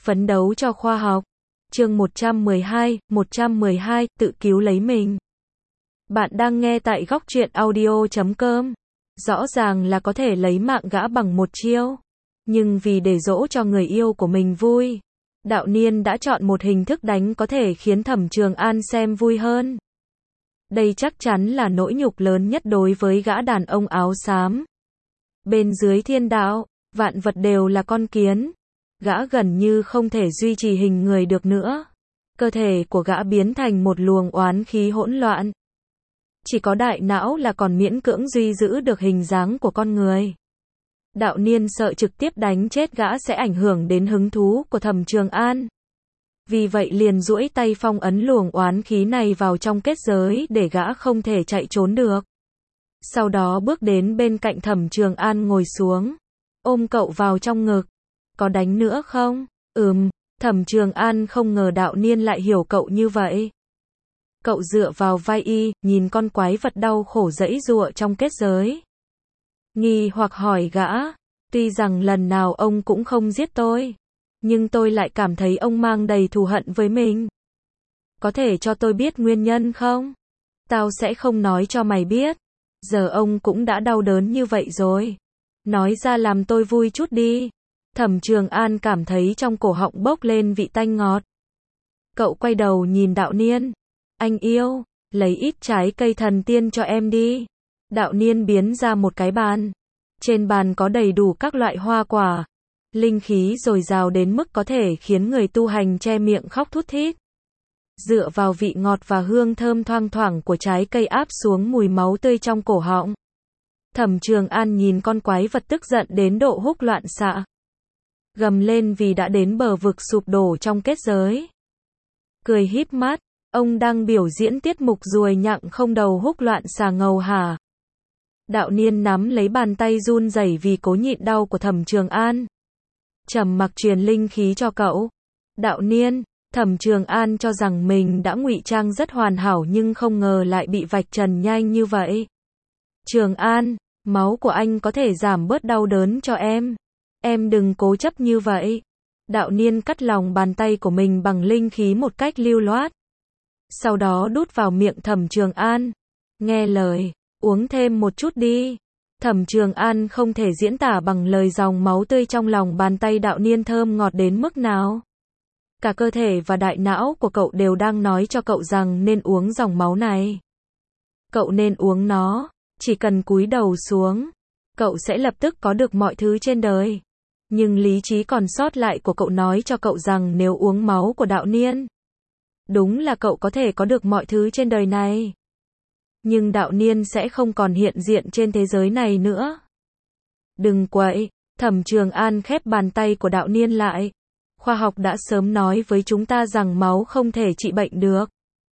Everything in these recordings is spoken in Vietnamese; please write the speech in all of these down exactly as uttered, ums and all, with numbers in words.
Phấn đấu cho khoa học. Chương một trăm mười hai, một trăm mười hai, tự cứu lấy mình. Bạn đang nghe tại góc truyện audio chấm com. Rõ ràng là có thể lấy mạng gã bằng một chiêu. Nhưng vì để dỗ cho người yêu của mình vui, Đạo Niên đã chọn một hình thức đánh có thể khiến Thẩm Trường An xem vui hơn. Đây chắc chắn là nỗi nhục lớn nhất đối với gã đàn ông áo xám. Bên dưới thiên đạo, vạn vật đều là con kiến. Gã gần như không thể duy trì hình người được nữa. Cơ thể của gã biến thành một luồng oán khí hỗn loạn. Chỉ có đại não là còn miễn cưỡng duy giữ được hình dáng của con người. Đạo Niên sợ trực tiếp đánh chết gã sẽ ảnh hưởng đến hứng thú của Thẩm Trường An. Vì vậy liền duỗi tay phong ấn luồng oán khí này vào trong kết giới để gã không thể chạy trốn được. Sau đó bước đến bên cạnh Thẩm Trường An ngồi xuống, ôm cậu vào trong ngực. Có đánh nữa không? Ừm, Thẩm Trường An không ngờ Đạo Niên lại hiểu cậu như vậy. Cậu dựa vào vai y, nhìn con quái vật đau khổ giãy giụa trong kết giới. Nghi hoặc hỏi gã, tuy rằng lần nào ông cũng không giết tôi, nhưng tôi lại cảm thấy ông mang đầy thù hận với mình. Có thể cho tôi biết nguyên nhân không? Tao sẽ không nói cho mày biết. Giờ ông cũng đã đau đớn như vậy rồi. Nói ra làm tôi vui chút đi. Thẩm Trường An cảm thấy trong cổ họng bốc lên vị tanh ngọt. Cậu quay đầu nhìn Đạo Niên. Anh yêu, lấy ít trái cây thần tiên cho em đi. Đạo Niên biến ra một cái bàn. Trên bàn có đầy đủ các loại hoa quả. Linh khí dồi dào đến mức có thể khiến người tu hành che miệng khóc thút thít. Dựa vào vị ngọt và hương thơm thoang thoảng của trái cây áp xuống mùi máu tươi trong cổ họng. Thẩm Trường An nhìn con quái vật tức giận đến độ húc loạn xạ. Gầm lên vì đã đến bờ vực sụp đổ trong kết giới. Cười híp mắt, ông đang biểu diễn tiết mục ruồi nhặng không đầu húc loạn xà ngầu hả? Đạo Niên nắm lấy bàn tay run rẩy vì cố nhịn đau của Thẩm Trường An. Trầm mặc truyền linh khí cho cậu. Đạo Niên, Thẩm Trường An cho rằng mình đã ngụy trang rất hoàn hảo nhưng không ngờ lại bị vạch trần nhanh như vậy. Trường An, máu của anh có thể giảm bớt đau đớn cho em. Em đừng cố chấp như vậy. Đạo Niên cắt lòng bàn tay của mình bằng linh khí một cách lưu loát. Sau đó đút vào miệng Thẩm Trường An. Nghe lời, uống thêm một chút đi. Thẩm Trường An không thể diễn tả bằng lời dòng máu tươi trong lòng bàn tay Đạo Niên thơm ngọt đến mức nào. Cả cơ thể và đại não của cậu đều đang nói cho cậu rằng nên uống dòng máu này. Cậu nên uống nó, chỉ cần cúi đầu xuống, cậu sẽ lập tức có được mọi thứ trên đời. Nhưng lý trí còn sót lại của cậu nói cho cậu rằng nếu uống máu của Đạo Niên, đúng là cậu có thể có được mọi thứ trên đời này. Nhưng Đạo Niên sẽ không còn hiện diện trên thế giới này nữa. Đừng quậy, Thẩm Trường An khép bàn tay của Đạo Niên lại. Khoa học đã sớm nói với chúng ta rằng máu không thể trị bệnh được.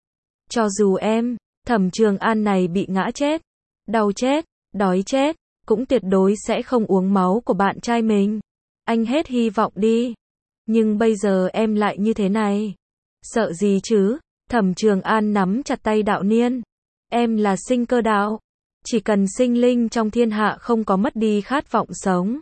Cho dù em, Thẩm Trường An này bị ngã chết, đau chết, đói chết, cũng tuyệt đối sẽ không uống máu của bạn trai mình. Anh hết hy vọng đi. Nhưng bây giờ em lại như thế này. Sợ gì chứ? Thẩm Trường An nắm chặt tay Đạo Niên. Em là sinh cơ đạo. Chỉ cần sinh linh trong thiên hạ không có mất đi khát vọng sống,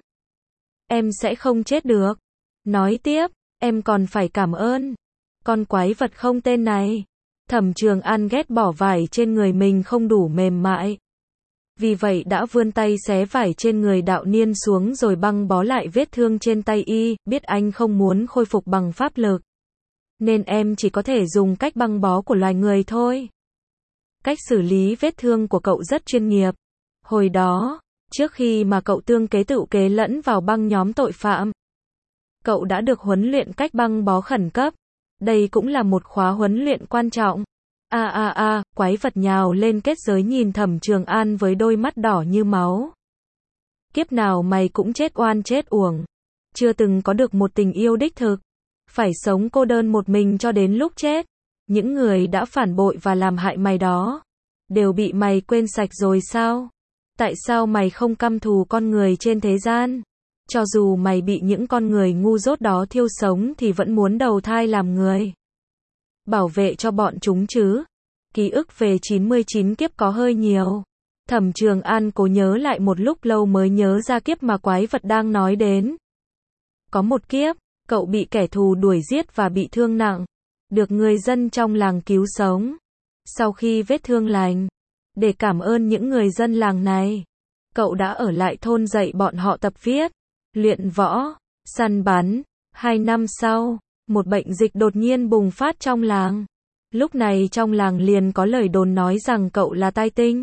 em sẽ không chết được. Nói tiếp, em còn phải cảm ơn con quái vật không tên này. Thẩm Trường An ghét bỏ vải trên người mình không đủ mềm mại. Vì vậy đã vươn tay xé vải trên người Đạo Niên xuống rồi băng bó lại vết thương trên tay y, biết anh không muốn khôi phục bằng pháp lực. Nên em chỉ có thể dùng cách băng bó của loài người thôi. Cách xử lý vết thương của cậu rất chuyên nghiệp. Hồi đó, trước khi mà cậu tương kế tự kế lẫn vào băng nhóm tội phạm, cậu đã được huấn luyện cách băng bó khẩn cấp. Đây cũng là một khóa huấn luyện quan trọng. A a a, quái vật nhào lên kết giới nhìn Thẩm Trường An với đôi mắt đỏ như máu. Kiếp nào mày cũng chết oan chết uổng. Chưa từng có được một tình yêu đích thực. Phải sống cô đơn một mình cho đến lúc chết. Những người đã phản bội và làm hại mày đó, đều bị mày quên sạch rồi sao? Tại sao mày không căm thù con người trên thế gian? Cho dù mày bị những con người ngu dốt đó thiêu sống thì vẫn muốn đầu thai làm người. Bảo vệ cho bọn chúng chứ. Ký ức về chín mươi chín kiếp có hơi nhiều. Thẩm Trường An cố nhớ lại một lúc lâu mới nhớ ra kiếp mà quái vật đang nói đến. Có một kiếp, Cậu bị kẻ thù đuổi giết và bị thương nặng, được người dân trong làng cứu sống. Sau khi vết thương lành, để cảm ơn những người dân làng này, cậu đã ở lại thôn dạy bọn họ tập viết, luyện võ, săn bắn. Hai năm sau, một bệnh dịch đột nhiên bùng phát trong làng. Lúc này trong làng liền có lời đồn nói rằng cậu là tai tinh.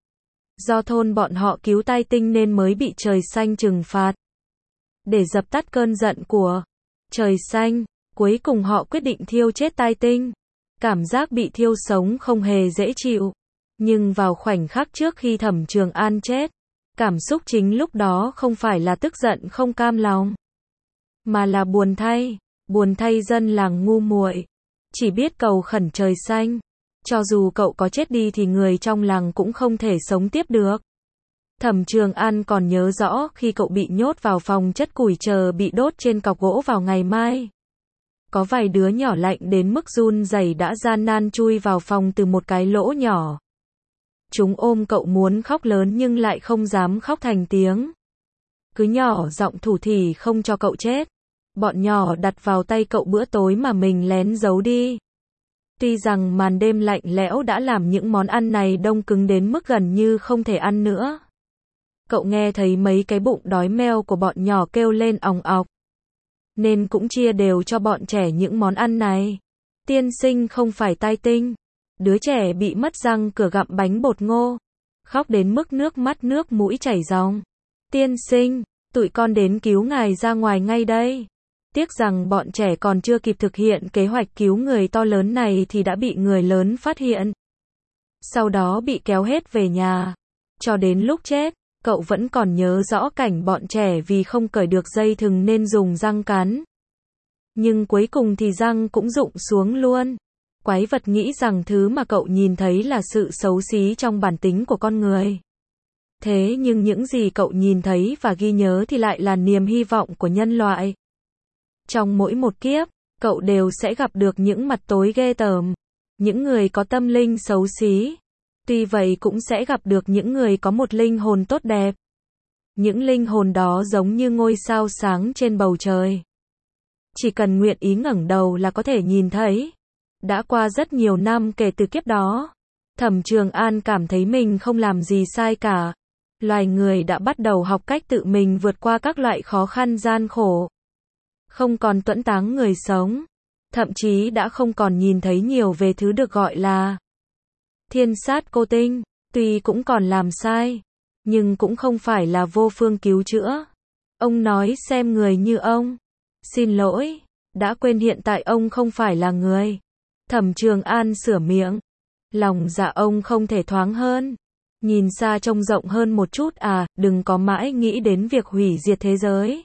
Do thôn bọn họ cứu tai tinh nên mới bị trời xanh trừng phạt. Để dập tắt cơn giận của trời xanh, cuối cùng họ quyết định thiêu chết tai tinh. Cảm giác bị thiêu sống không hề dễ chịu. Nhưng vào khoảnh khắc trước khi Thẩm Trường An chết, cảm xúc chính lúc đó không phải là tức giận không cam lòng, mà là buồn thay, buồn thay dân làng ngu muội, chỉ biết cầu khẩn trời xanh. Cho dù cậu có chết đi thì người trong làng cũng không thể sống tiếp được. Thẩm Trường An còn nhớ rõ khi cậu bị nhốt vào phòng chất củi chờ bị đốt trên cọc gỗ vào ngày mai. Có vài đứa nhỏ lạnh đến mức run rẩy đã gian nan chui vào phòng từ một cái lỗ nhỏ. Chúng ôm cậu muốn khóc lớn nhưng lại không dám khóc thành tiếng. Cứ nhỏ giọng thủ thỉ không cho cậu chết. Bọn nhỏ đặt vào tay cậu bữa tối mà mình lén giấu đi. Tuy rằng màn đêm lạnh lẽo đã làm những món ăn này đông cứng đến mức gần như không thể ăn nữa. Cậu nghe thấy mấy cái bụng đói meo của bọn nhỏ kêu lên òng ọc, nên cũng chia đều cho bọn trẻ những món ăn này. Tiên sinh không phải tai tinh. Đứa trẻ bị mất răng cửa gặm bánh bột ngô, khóc đến mức nước mắt nước mũi chảy ròng. Tiên sinh, tụi con đến cứu ngài ra ngoài ngay đây. Tiếc rằng bọn trẻ còn chưa kịp thực hiện kế hoạch cứu người to lớn này thì đã bị người lớn phát hiện. Sau đó bị kéo hết về nhà. Cho đến lúc chết, cậu vẫn còn nhớ rõ cảnh bọn trẻ vì không cởi được dây thừng nên dùng răng cắn. Nhưng cuối cùng thì răng cũng rụng xuống luôn. Quái vật nghĩ rằng thứ mà cậu nhìn thấy là sự xấu xí trong bản tính của con người. Thế nhưng những gì cậu nhìn thấy và ghi nhớ thì lại là niềm hy vọng của nhân loại. Trong mỗi một kiếp, cậu đều sẽ gặp được những mặt tối ghê tởm, những người có tâm linh xấu xí. Tuy vậy cũng sẽ gặp được những người có một linh hồn tốt đẹp. Những linh hồn đó giống như ngôi sao sáng trên bầu trời. Chỉ cần nguyện ý ngẩng đầu là có thể nhìn thấy. Đã qua rất nhiều năm kể từ kiếp đó, Thẩm Trường An cảm thấy mình không làm gì sai cả. Loài người đã bắt đầu học cách tự mình vượt qua các loại khó khăn gian khổ. Không còn tuẫn táng người sống. Thậm chí đã không còn nhìn thấy nhiều về thứ được gọi là thiên sát cô tinh. Tuy cũng còn làm sai, nhưng cũng không phải là vô phương cứu chữa. Ông nói xem người như ông. Xin lỗi, đã quên hiện tại ông không phải là người. Thẩm Trường An sửa miệng. Lòng dạ ông không thể thoáng hơn. Nhìn xa trông rộng hơn một chút à, đừng có mãi nghĩ đến việc hủy diệt thế giới.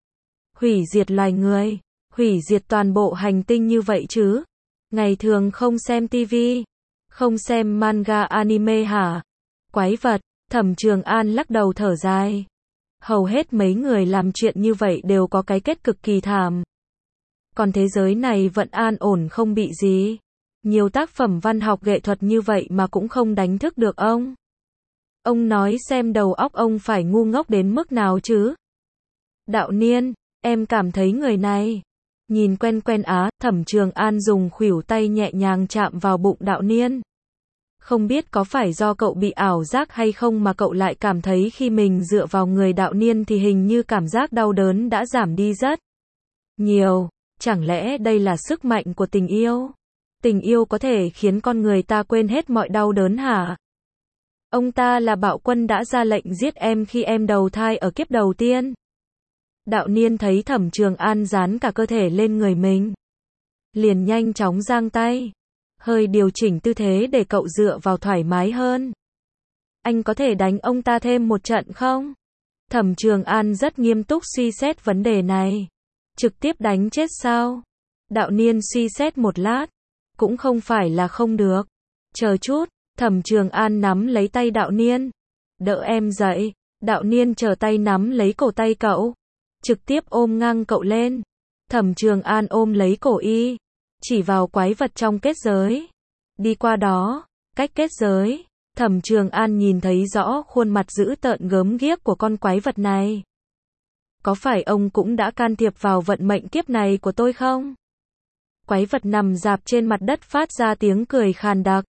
Hủy diệt loài người, hủy diệt toàn bộ hành tinh như vậy chứ. Ngày thường không xem tivi, không xem manga anime hả? Quái vật, Thẩm Trường An lắc đầu thở dài. Hầu hết mấy người làm chuyện như vậy đều có cái kết cực kỳ thảm. Còn thế giới này vẫn an ổn không bị gì. Nhiều tác phẩm văn học nghệ thuật như vậy mà cũng không đánh thức được ông. Ông nói xem đầu óc ông phải ngu ngốc đến mức nào chứ? Đạo Niên, em cảm thấy người này nhìn quen quen á. Thẩm Trường An dùng khuỷu tay nhẹ nhàng chạm vào bụng Đạo Niên. Không biết có phải do cậu bị ảo giác hay không mà cậu lại cảm thấy khi mình dựa vào người Đạo Niên thì hình như cảm giác đau đớn đã giảm đi rất nhiều. Chẳng lẽ đây là sức mạnh của tình yêu? Tình yêu có thể khiến con người ta quên hết mọi đau đớn hả? Ông ta là bạo quân đã ra lệnh giết em khi em đầu thai ở kiếp đầu tiên. Đạo Niên thấy Thẩm Trường An dán cả cơ thể lên người mình, liền nhanh chóng giang tay, hơi điều chỉnh tư thế để cậu dựa vào thoải mái hơn. Anh có thể đánh ông ta thêm một trận không? Thẩm Trường An rất nghiêm túc suy xét vấn đề này. Trực tiếp đánh chết sao? Đạo Niên suy xét một lát, cũng không phải là không được. Chờ chút, Thẩm Trường An nắm lấy tay Đạo Niên. Đỡ em dậy. Đạo Niên trở tay nắm lấy cổ tay cậu, trực tiếp ôm ngang cậu lên. Thẩm Trường An ôm lấy cổ y, chỉ vào quái vật trong kết giới. Đi qua đó, cách kết giới, Thẩm Trường An nhìn thấy rõ khuôn mặt dữ tợn gớm ghiếc của con quái vật này. có phải ông cũng đã can thiệp vào vận mệnh kiếp này của tôi không? Quái vật nằm rạp trên mặt đất phát ra tiếng cười khàn đặc.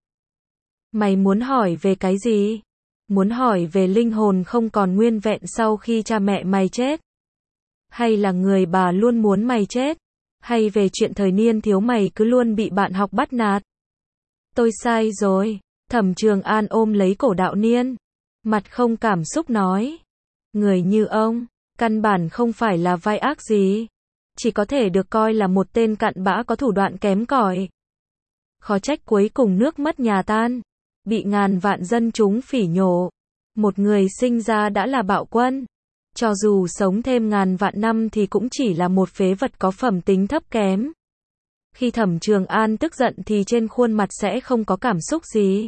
Mày muốn hỏi về cái gì? Muốn hỏi về linh hồn không còn nguyên vẹn sau khi cha mẹ mày chết? Hay là người bà luôn muốn mày chết? Hay về chuyện thời niên thiếu mày cứ luôn bị bạn học bắt nạt? Tôi sai rồi. Thẩm Trường An ôm lấy cổ Đạo Niên. Mặt không cảm xúc nói. Người như ông, căn bản không phải là vai ác gì. Chỉ có thể được coi là một tên cặn bã có thủ đoạn kém cỏi. Khó trách cuối cùng nước mất nhà tan. Bị ngàn vạn dân chúng phỉ nhổ. Một người sinh ra đã là bạo quân. Cho dù sống thêm ngàn vạn năm thì cũng chỉ là một phế vật có phẩm tính thấp kém. Khi Thẩm Trường An tức giận thì trên khuôn mặt sẽ không có cảm xúc gì.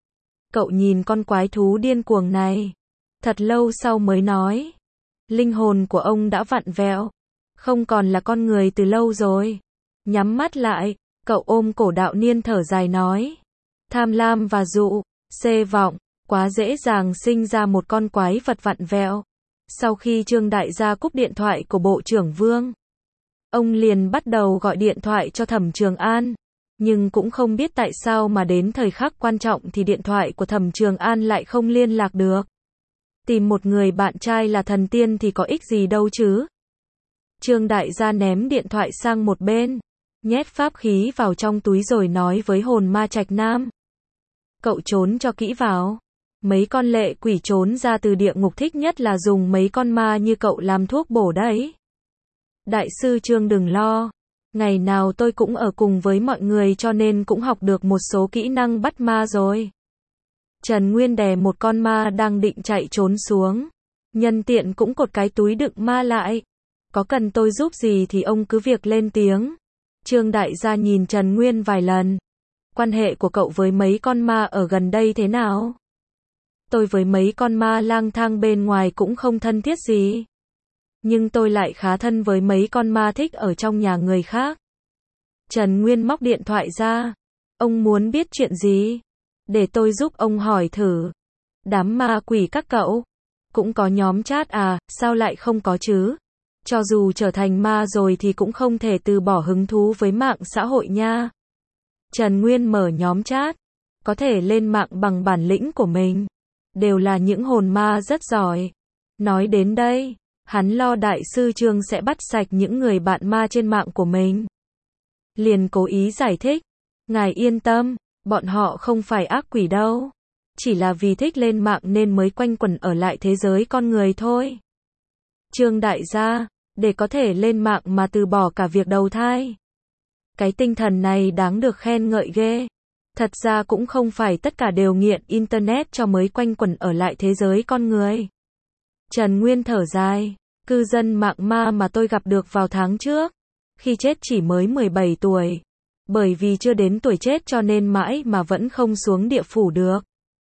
Cậu nhìn con quái thú điên cuồng này. Thật lâu sau mới nói. Linh hồn của ông đã vặn vẹo. Không còn là con người từ lâu rồi. Nhắm mắt lại, cậu ôm cổ Đạo Niên thở dài nói. Tham lam và dụ, xê vọng, quá dễ dàng sinh ra một con quái vật vặn vẹo. Sau khi Trương Đại gia cúp điện thoại của Bộ trưởng Vương, ông liền bắt đầu gọi điện thoại cho Thẩm Trường An. Nhưng cũng không biết tại sao mà đến thời khắc quan trọng thì điện thoại của Thẩm Trường An lại không liên lạc được. Tìm một người bạn trai là thần tiên thì có ích gì đâu chứ. Trương Đại gia ném điện thoại sang một bên, nhét pháp khí vào trong túi rồi nói với hồn ma Trạch Nam. Cậu trốn cho kỹ vào. Mấy con lệ quỷ trốn ra từ địa ngục thích nhất là dùng mấy con ma như cậu làm thuốc bổ đấy. Đại sư Trương đừng lo. Ngày nào tôi cũng ở cùng với mọi người cho nên cũng học được một số kỹ năng bắt ma rồi. Trần Nguyên đè một con ma đang định chạy trốn xuống. Nhân tiện cũng cột cái túi đựng ma lại. Có cần tôi giúp gì thì ông cứ việc lên tiếng. Trương Đại gia nhìn Trần Nguyên vài lần. Quan hệ của cậu với mấy con ma ở gần đây thế nào? Tôi với mấy con ma lang thang bên ngoài cũng không thân thiết gì. Nhưng tôi lại khá thân với mấy con ma thích ở trong nhà người khác. Trần Nguyên móc điện thoại ra. Ông muốn biết chuyện gì? Để tôi giúp ông hỏi thử. Đám ma quỷ các cậu. Cũng có nhóm chat à, sao lại không có chứ? Cho dù trở thành ma rồi thì cũng không thể từ bỏ hứng thú với mạng xã hội nha. Trần Nguyên mở nhóm chat. Có thể lên mạng bằng bản lĩnh của mình. Đều là những hồn ma rất giỏi. Nói đến đây, hắn lo đại sư Trương sẽ bắt sạch những người bạn ma trên mạng của mình. Liền cố ý giải thích. Ngài yên tâm, bọn họ không phải ác quỷ đâu. Chỉ là vì thích lên mạng nên mới quanh quẩn ở lại thế giới con người thôi. Trương Đại gia, để có thể lên mạng mà từ bỏ cả việc đầu thai. Cái tinh thần này đáng được khen ngợi ghê. Thật ra cũng không phải tất cả đều nghiện Internet cho mới quanh quẩn ở lại thế giới con người. Trần Nguyên thở dài. Cư dân mạng ma mà tôi gặp được vào tháng trước. Khi chết chỉ mới mười bảy tuổi. Bởi vì chưa đến tuổi chết cho nên mãi mà vẫn không xuống địa phủ được.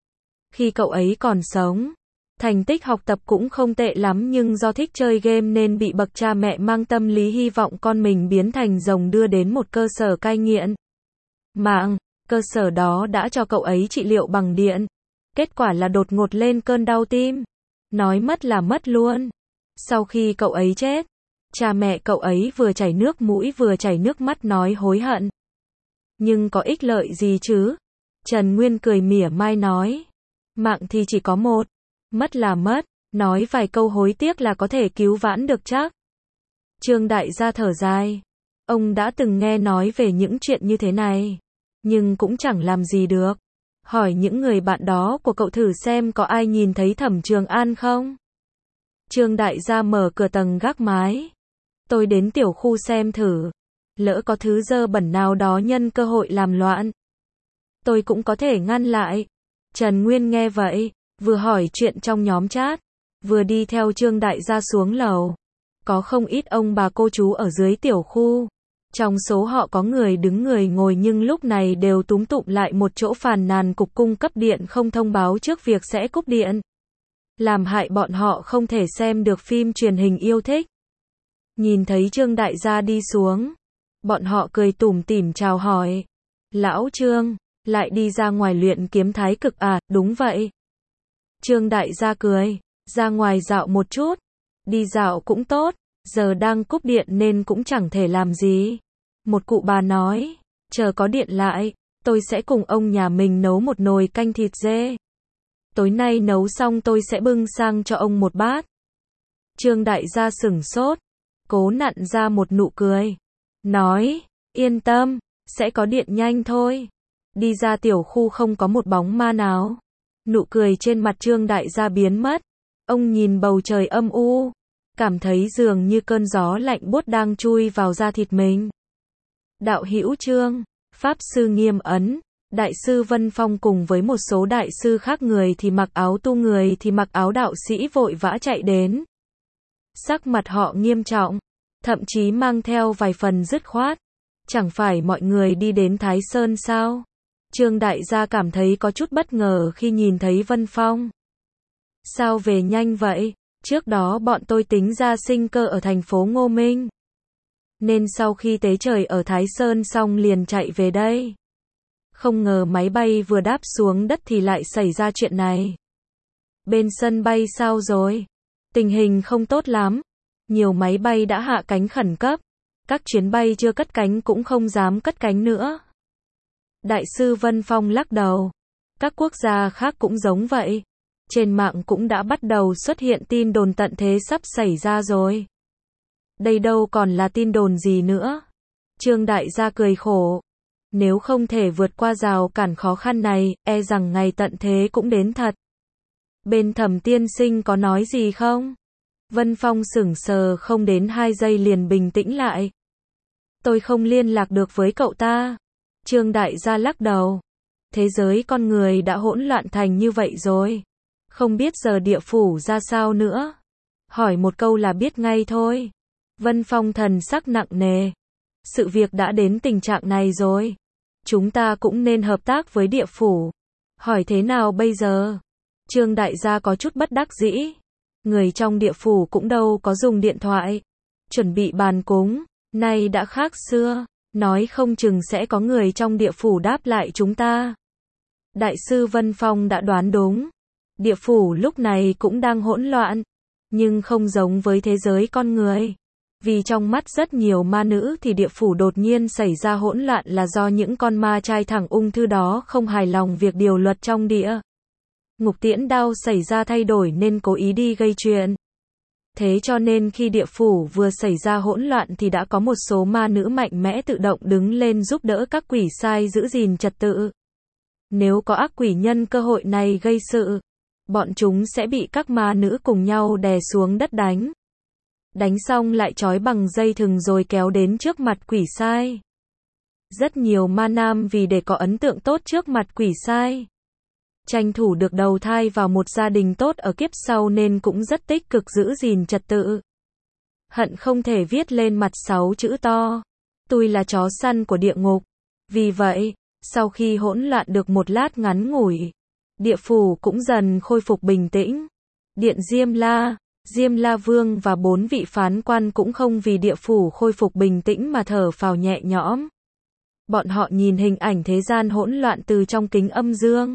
Khi cậu ấy còn sống, thành tích học tập cũng không tệ lắm nhưng do thích chơi game nên bị bậc cha mẹ mang tâm lý hy vọng con mình biến thành rồng đưa đến một cơ sở cai nghiện mạng. Cơ sở đó đã cho cậu ấy trị liệu bằng điện. Kết quả là đột ngột lên cơn đau tim. Nói mất là mất luôn. Sau khi cậu ấy chết, cha mẹ cậu ấy vừa chảy nước mũi vừa chảy nước mắt nói hối hận. Nhưng có ích lợi gì chứ? Trần Nguyên cười mỉa mai nói. Mạng thì chỉ có một. Mất là mất. Nói vài câu hối tiếc là có thể cứu vãn được chắc. Trương Đại gia thở dài. Ông đã từng nghe nói về những chuyện như thế này. Nhưng cũng chẳng làm gì được. Hỏi những người bạn đó của cậu thử xem có ai nhìn thấy Thẩm Trường An không? Trương Đại gia mở cửa tầng gác mái. Tôi đến tiểu khu xem thử. Lỡ có thứ dơ bẩn nào đó nhân cơ hội làm loạn. Tôi cũng có thể ngăn lại. Trần Nguyên nghe vậy, vừa hỏi chuyện trong nhóm chat, vừa đi theo Trương Đại gia xuống lầu. Có không ít ông bà cô chú ở dưới tiểu khu. Trong số họ có người đứng người ngồi nhưng lúc này đều túm tụm lại một chỗ phàn nàn cục cung cấp điện không thông báo trước việc sẽ cúp điện. Làm hại bọn họ không thể xem được phim truyền hình yêu thích. Nhìn thấy Trương Đại gia đi xuống, bọn họ cười tủm tỉm chào hỏi. Lão Trương, lại đi ra ngoài luyện kiếm thái cực à? Đúng vậy. Trương Đại gia cười, ra ngoài dạo một chút. Đi dạo cũng tốt, giờ đang cúp điện nên cũng chẳng thể làm gì. Một cụ bà nói, chờ có điện lại, tôi sẽ cùng ông nhà mình nấu một nồi canh thịt dê. Tối nay nấu xong tôi sẽ bưng sang cho ông một bát. Trương đại gia sửng sốt, cố nặn ra một nụ cười. Nói, yên tâm, sẽ có điện nhanh thôi. Đi ra tiểu khu không có một bóng ma nào. Nụ cười trên mặt Trương đại gia biến mất. Ông nhìn bầu trời âm u, cảm thấy dường như cơn gió lạnh buốt đang chui vào da thịt mình. Đạo hữu Trương, Pháp sư Nghiêm Ấn, Đại sư Vân Phong cùng với một số đại sư khác, người thì mặc áo tu, người thì mặc áo đạo sĩ, vội vã chạy đến. Sắc mặt họ nghiêm trọng, thậm chí mang theo vài phần dứt khoát. Chẳng phải mọi người đi đến Thái Sơn sao? Trương đại gia cảm thấy có chút bất ngờ khi nhìn thấy Vân Phong. Sao về nhanh vậy? Trước đó bọn tôi tính ra sinh cơ ở thành phố Ngô Minh, nên sau khi tế trời ở Thái Sơn xong liền chạy về đây. Không ngờ máy bay vừa đáp xuống đất thì lại xảy ra chuyện này. Bên sân bay sao rồi? Tình hình không tốt lắm. Nhiều máy bay đã hạ cánh khẩn cấp. Các chuyến bay chưa cất cánh cũng không dám cất cánh nữa. Đại sư Vân Phong lắc đầu. Các quốc gia khác cũng giống vậy. Trên mạng cũng đã bắt đầu xuất hiện tin đồn tận thế sắp xảy ra rồi. Đây đâu còn là tin đồn gì nữa. Trương đại gia cười khổ. Nếu không thể vượt qua rào cản khó khăn này, e rằng ngày tận thế cũng đến thật. Bên Thẩm tiên sinh có nói gì không? Vân Phong sững sờ không đến hai giây liền bình tĩnh lại. Tôi không liên lạc được với cậu ta. Trương đại gia lắc đầu. Thế giới con người đã hỗn loạn thành như vậy rồi. Không biết giờ địa phủ ra sao nữa. Hỏi một câu là biết ngay thôi. Vân Phong thần sắc nặng nề. Sự việc đã đến tình trạng này rồi. Chúng ta cũng nên hợp tác với địa phủ. Hỏi thế nào bây giờ? Trương đại gia có chút bất đắc dĩ. Người trong địa phủ cũng đâu có dùng điện thoại. Chuẩn bị bàn cúng, nay đã khác xưa. Nói không chừng sẽ có người trong địa phủ đáp lại chúng ta. Đại sư Vân Phong đã đoán đúng. Địa phủ lúc này cũng đang hỗn loạn. Nhưng không giống với thế giới con người. Vì trong mắt rất nhiều ma nữ thì địa phủ đột nhiên xảy ra hỗn loạn là do những con ma trai thẳng ung thư đó không hài lòng việc điều luật trong địa ngục tiễn đao xảy ra thay đổi nên cố ý đi gây chuyện. Thế cho nên khi địa phủ vừa xảy ra hỗn loạn thì đã có một số ma nữ mạnh mẽ tự động đứng lên giúp đỡ các quỷ sai giữ gìn trật tự. Nếu có ác quỷ nhân cơ hội này gây sự, bọn chúng sẽ bị các ma nữ cùng nhau đè xuống đất đánh. Đánh xong lại trói bằng dây thừng rồi kéo đến trước mặt quỷ sai. Rất nhiều ma nam vì để có ấn tượng tốt trước mặt quỷ sai, tranh thủ được đầu thai vào một gia đình tốt ở kiếp sau nên cũng rất tích cực giữ gìn trật tự. Hận không thể viết lên mặt sáu chữ to. Tôi là chó săn của địa ngục. Vì vậy, sau khi hỗn loạn được một lát ngắn ngủi, địa phủ cũng dần khôi phục bình tĩnh. Điện Diêm La, Diêm La Vương và bốn vị phán quan cũng không vì địa phủ khôi phục bình tĩnh mà thở phào nhẹ nhõm. Bọn họ nhìn hình ảnh thế gian hỗn loạn từ trong kính âm dương.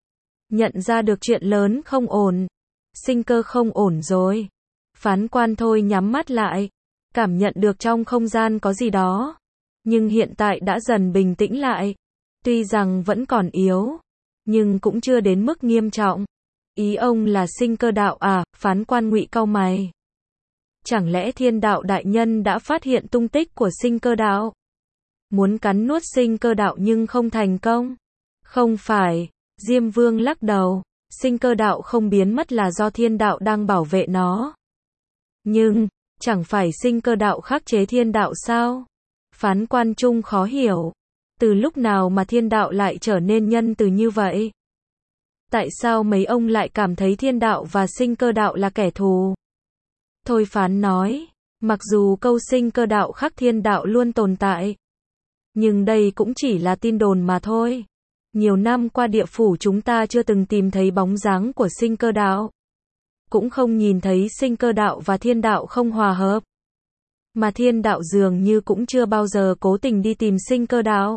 Nhận ra được chuyện lớn không ổn. Sinh cơ không ổn rồi. Phán quan thôi nhắm mắt lại. Cảm nhận được trong không gian có gì đó. Nhưng hiện tại đã dần bình tĩnh lại. Tuy rằng vẫn còn yếu, nhưng cũng chưa đến mức nghiêm trọng. Ý ông là sinh cơ đạo à? Phán quan Ngụy cau mày. Chẳng lẽ thiên đạo đại nhân đã phát hiện tung tích của sinh cơ đạo? Muốn cắn nuốt sinh cơ đạo nhưng không thành công? Không phải. Diêm Vương lắc đầu. Sinh cơ đạo không biến mất là do thiên đạo đang bảo vệ nó. Nhưng, chẳng phải sinh cơ đạo khắc chế thiên đạo sao? Phán quan Trung khó hiểu. Từ lúc nào mà thiên đạo lại trở nên nhân từ như vậy? Tại sao mấy ông lại cảm thấy thiên đạo và sinh cơ đạo là kẻ thù? Thôi phán nói, mặc dù câu sinh cơ đạo khắc thiên đạo luôn tồn tại, nhưng đây cũng chỉ là tin đồn mà thôi. Nhiều năm qua địa phủ chúng ta chưa từng tìm thấy bóng dáng của sinh cơ đạo. Cũng không nhìn thấy sinh cơ đạo và thiên đạo không hòa hợp. Mà thiên đạo dường như cũng chưa bao giờ cố tình đi tìm sinh cơ đạo.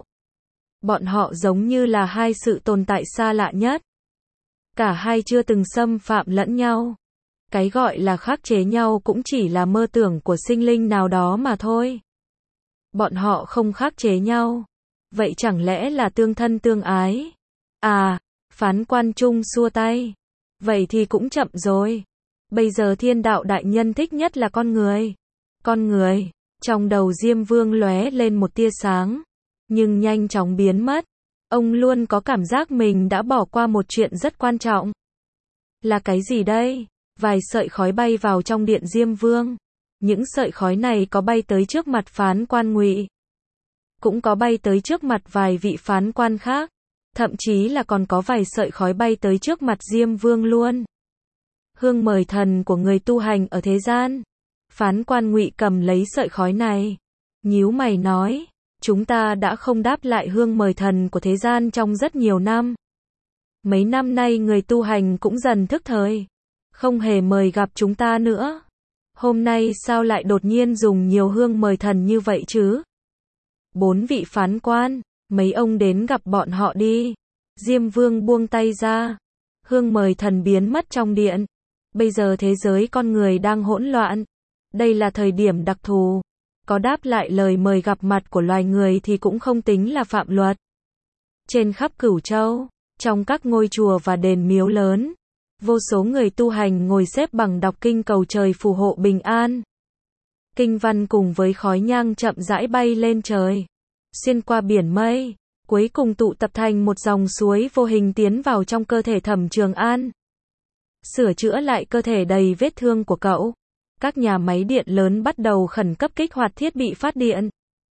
Bọn họ giống như là hai sự tồn tại xa lạ nhất. Cả hai chưa từng xâm phạm lẫn nhau. Cái gọi là khắc chế nhau cũng chỉ là mơ tưởng của sinh linh nào đó mà thôi. Bọn họ không khắc chế nhau. Vậy chẳng lẽ là tương thân tương ái? À, Phán Quan Trung xua tay. Vậy thì cũng chậm rồi. Bây giờ thiên đạo đại nhân thích nhất là con người. Con người, trong đầu Diêm Vương lóe lên một tia sáng, nhưng nhanh chóng biến mất. Ông luôn có cảm giác mình đã bỏ qua một chuyện rất quan trọng. Là cái gì đây? Vài sợi khói bay vào trong điện Diêm Vương. Những sợi khói này có bay tới trước mặt Phán Quan Ngụy, cũng có bay tới trước mặt vài vị phán quan khác, thậm chí là còn có vài sợi khói bay tới trước mặt Diêm Vương luôn. Hương mời thần của người tu hành ở thế gian. Phán Quan Ngụy cầm lấy sợi khói này, nhíu mày nói, chúng ta đã không đáp lại hương mời thần của thế gian trong rất nhiều năm. Mấy năm nay người tu hành cũng dần thức thời, không hề mời gặp chúng ta nữa. Hôm nay sao lại đột nhiên dùng nhiều hương mời thần như vậy chứ? Bốn vị phán quan, mấy ông đến gặp bọn họ đi. Diêm Vương buông tay ra. Hương mời thần biến mất trong điện. Bây giờ thế giới con người đang hỗn loạn. Đây là thời điểm đặc thù. Có đáp lại lời mời gặp mặt của loài người thì cũng không tính là phạm luật. Trên khắp Cửu Châu, trong các ngôi chùa và đền miếu lớn, vô số người tu hành ngồi xếp bằng đọc kinh cầu trời phù hộ bình an. Kinh văn cùng với khói nhang chậm rãi bay lên trời, xuyên qua biển mây, cuối cùng tụ tập thành một dòng suối vô hình tiến vào trong cơ thể Thẩm Trường An. Sửa chữa lại cơ thể đầy vết thương của cậu. Các nhà máy điện lớn bắt đầu khẩn cấp kích hoạt thiết bị phát điện.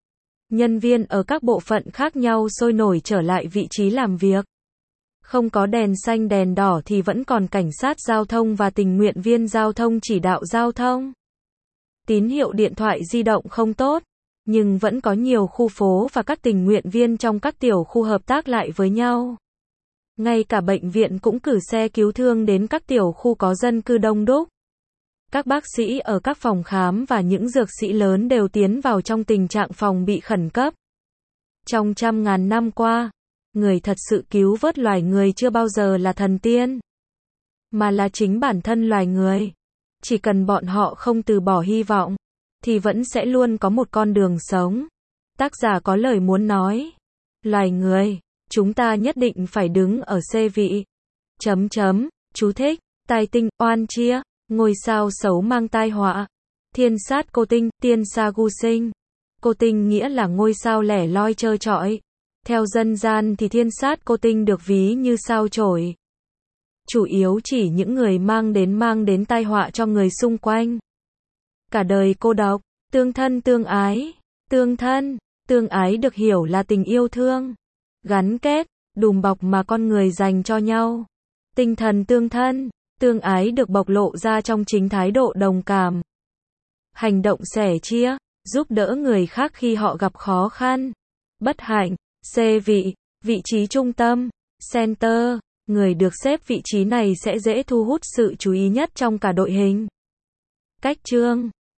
Nhân viên ở các bộ phận khác nhau sôi nổi trở lại vị trí làm việc. Không có đèn xanh đèn đỏ thì vẫn còn cảnh sát giao thông và tình nguyện viên giao thông chỉ đạo giao thông. Tín hiệu điện thoại di động không tốt, nhưng vẫn có nhiều khu phố và các tình nguyện viên trong các tiểu khu hợp tác lại với nhau. Ngay cả bệnh viện cũng cử xe cứu thương đến các tiểu khu có dân cư đông đúc. Các bác sĩ ở các phòng khám và những dược sĩ lớn đều tiến vào trong tình trạng phòng bị khẩn cấp. Trong trăm ngàn năm qua, người thật sự cứu vớt loài người chưa bao giờ là thần tiên, mà là chính bản thân loài người. Chỉ cần bọn họ không từ bỏ hy vọng, thì vẫn sẽ luôn có một con đường sống. Tác giả có lời muốn nói. Loài người, chúng ta nhất định phải đứng ở xê vị. Chấm chấm, chú thích, tài tinh, oan chia, ngôi sao xấu mang tai họa. Thiên sát cô tinh, tiên sa gu sinh. Cô tinh nghĩa là ngôi sao lẻ loi trơ trọi. Theo dân gian thì thiên sát cô tinh được ví như sao chổi, chủ yếu chỉ những người mang đến mang đến tai họa cho người xung quanh. Cả đời cô độc, tương thân tương ái. Tương thân, tương ái được hiểu là tình yêu thương, gắn kết, đùm bọc mà con người dành cho nhau. Tinh thần tương thân, tương ái được bộc lộ ra trong chính thái độ đồng cảm, hành động sẻ chia, giúp đỡ người khác khi họ gặp khó khăn, bất hạnh. C vị, vị trí trung tâm, center, người được xếp vị trí này sẽ dễ thu hút sự chú ý nhất trong cả đội hình. Cách chương